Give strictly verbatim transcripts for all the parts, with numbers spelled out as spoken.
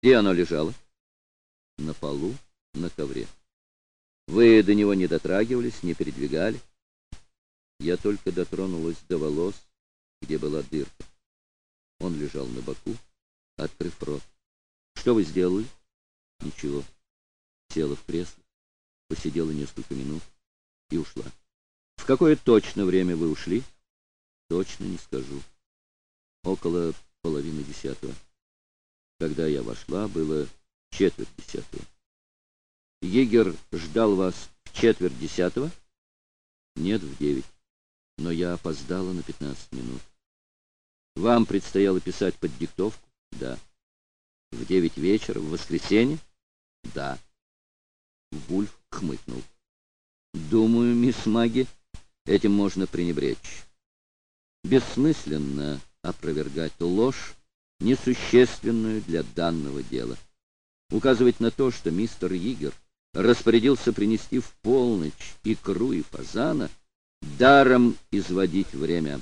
Где оно лежало? На полу, на ковре. Вы до него не дотрагивались, не передвигали? Я только дотронулась до волос, где была дырка. Он лежал на боку, открыв рот. Что вы сделали? Ничего. Села в кресло, посидела несколько минут и ушла. В какое точно время вы ушли? Точно не скажу. Около половины десятого. Когда я вошла, было четверть десятого. Егер ждал вас в четверть десятого? Нет, в девять. Но я опоздала на пятнадцать минут. Вам предстояло писать под диктовку? Да. В девять вечера, в воскресенье? Да. Вульф хмыкнул. Думаю, мисс Маги, этим можно пренебречь. Бессмысленно опровергать ложь, несущественную для данного дела. Указывать на то, что мистер Егер распорядился принести в полночь икру и фазана, даром изводить время.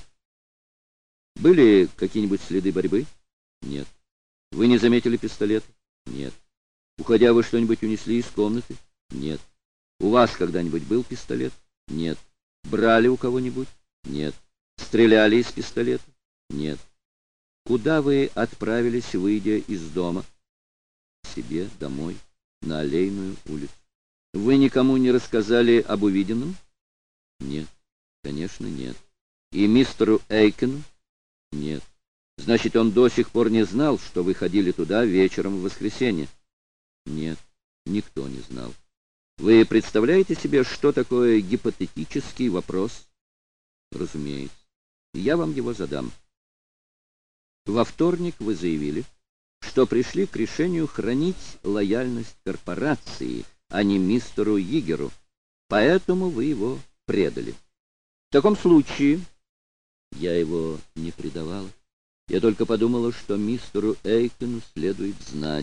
Были какие-нибудь следы борьбы? Нет. Вы не заметили пистолета? Нет. Уходя, вы что-нибудь унесли из комнаты? Нет. У вас когда-нибудь был пистолет? Нет. Брали у кого-нибудь? Нет. Стреляли из пистолета? Нет. Куда вы отправились, выйдя из дома? К себе, домой, на Аллейную улицу. Вы никому не рассказали об увиденном? Нет. Конечно, нет. И мистеру Эйкену? Нет. Значит, он до сих пор не знал, что вы ходили туда вечером в воскресенье? Нет, никто не знал. Вы представляете себе, что такое гипотетический вопрос? Разумеется. Я вам его задам. Во вторник вы заявили, что пришли к решению хранить лояльность корпорации, а не мистеру Егеру, поэтому вы его предали. В таком случае я его не предавала. Я только подумала, что мистеру Эйкену следует знать.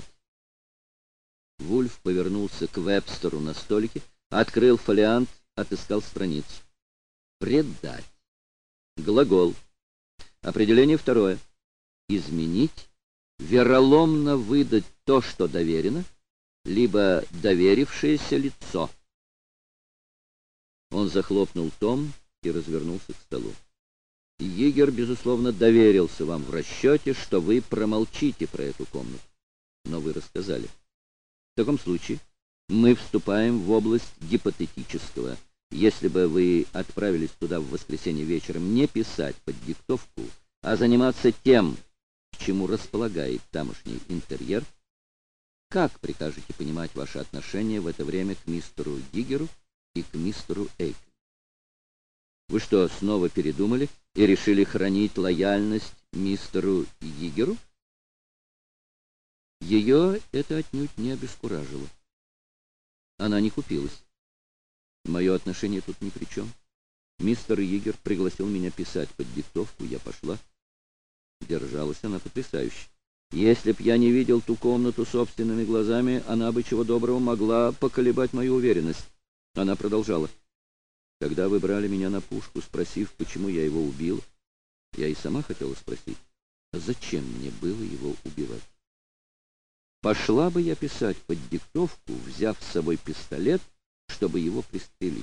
Вульф повернулся к Вебстеру на столике, открыл фолиант, отыскал страницу. Предать. Глагол. Определение второе. Изменить, вероломно выдать то, что доверено, либо доверившееся лицо. Он захлопнул том и развернулся к столу. Егер, безусловно, доверился вам в расчете, что вы промолчите про эту комнату. Но вы рассказали. В таком случае мы вступаем в область гипотетического. Если бы вы отправились туда в воскресенье вечером не писать под диктовку, а заниматься тем, к чему располагает тамошний интерьер, как прикажете понимать ваши отношения в это время к мистеру Егеру и к мистеру Эйкену? Вы что, снова передумали и решили хранить лояльность мистеру Егеру? Ее это отнюдь не обескуражило. Она не купилась. Мое отношение тут ни при чем. Мистер Егер пригласил меня писать под диктовку, я пошла. Держалась она потрясающе. Если б я не видел ту комнату собственными глазами, она бы чего доброго могла поколебать мою уверенность. Она продолжала. Когда вы брали меня на пушку, спросив, почему я его убил, я и сама хотела спросить, а зачем мне было его убивать? Пошла бы я писать под диктовку, взяв с собой пистолет, чтобы его пристрелить.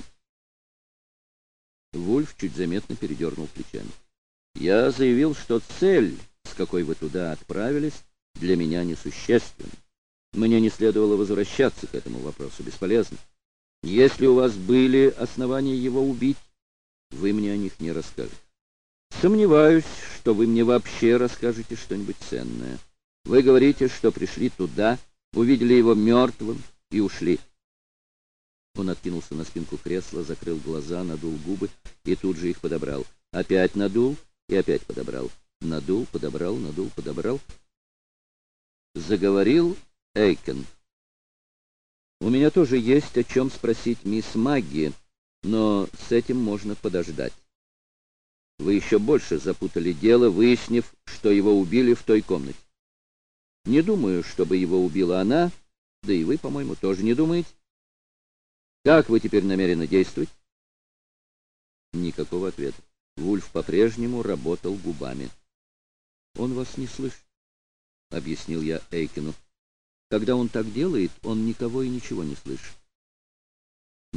Вульф чуть заметно передернул плечами. Я заявил, что цель, с какой вы туда отправились, для меня несущественна. Мне не следовало возвращаться к этому вопросу, бесполезно. Если у вас были основания его убить, вы мне о них не расскажете. Сомневаюсь, что вы мне вообще расскажете что-нибудь ценное. Вы говорите, что пришли туда, увидели его мертвым и ушли. Он откинулся на спинку кресла, закрыл глаза, надул губы и тут же их подобрал. Опять надул и опять подобрал. Надул, подобрал, надул, подобрал. Заговорил Эйкен. У меня тоже есть о чем спросить мисс Магги, но с этим можно подождать. Вы еще больше запутали дело, выяснив, что его убили в той комнате. Не думаю, чтобы его убила она, да и вы, по-моему, тоже не думаете. Как вы теперь намерены действовать? Никакого ответа. Вульф по-прежнему работал губами. Он вас не слышит, объяснил я Эйкену. Когда он так делает, он никого и ничего не слышит.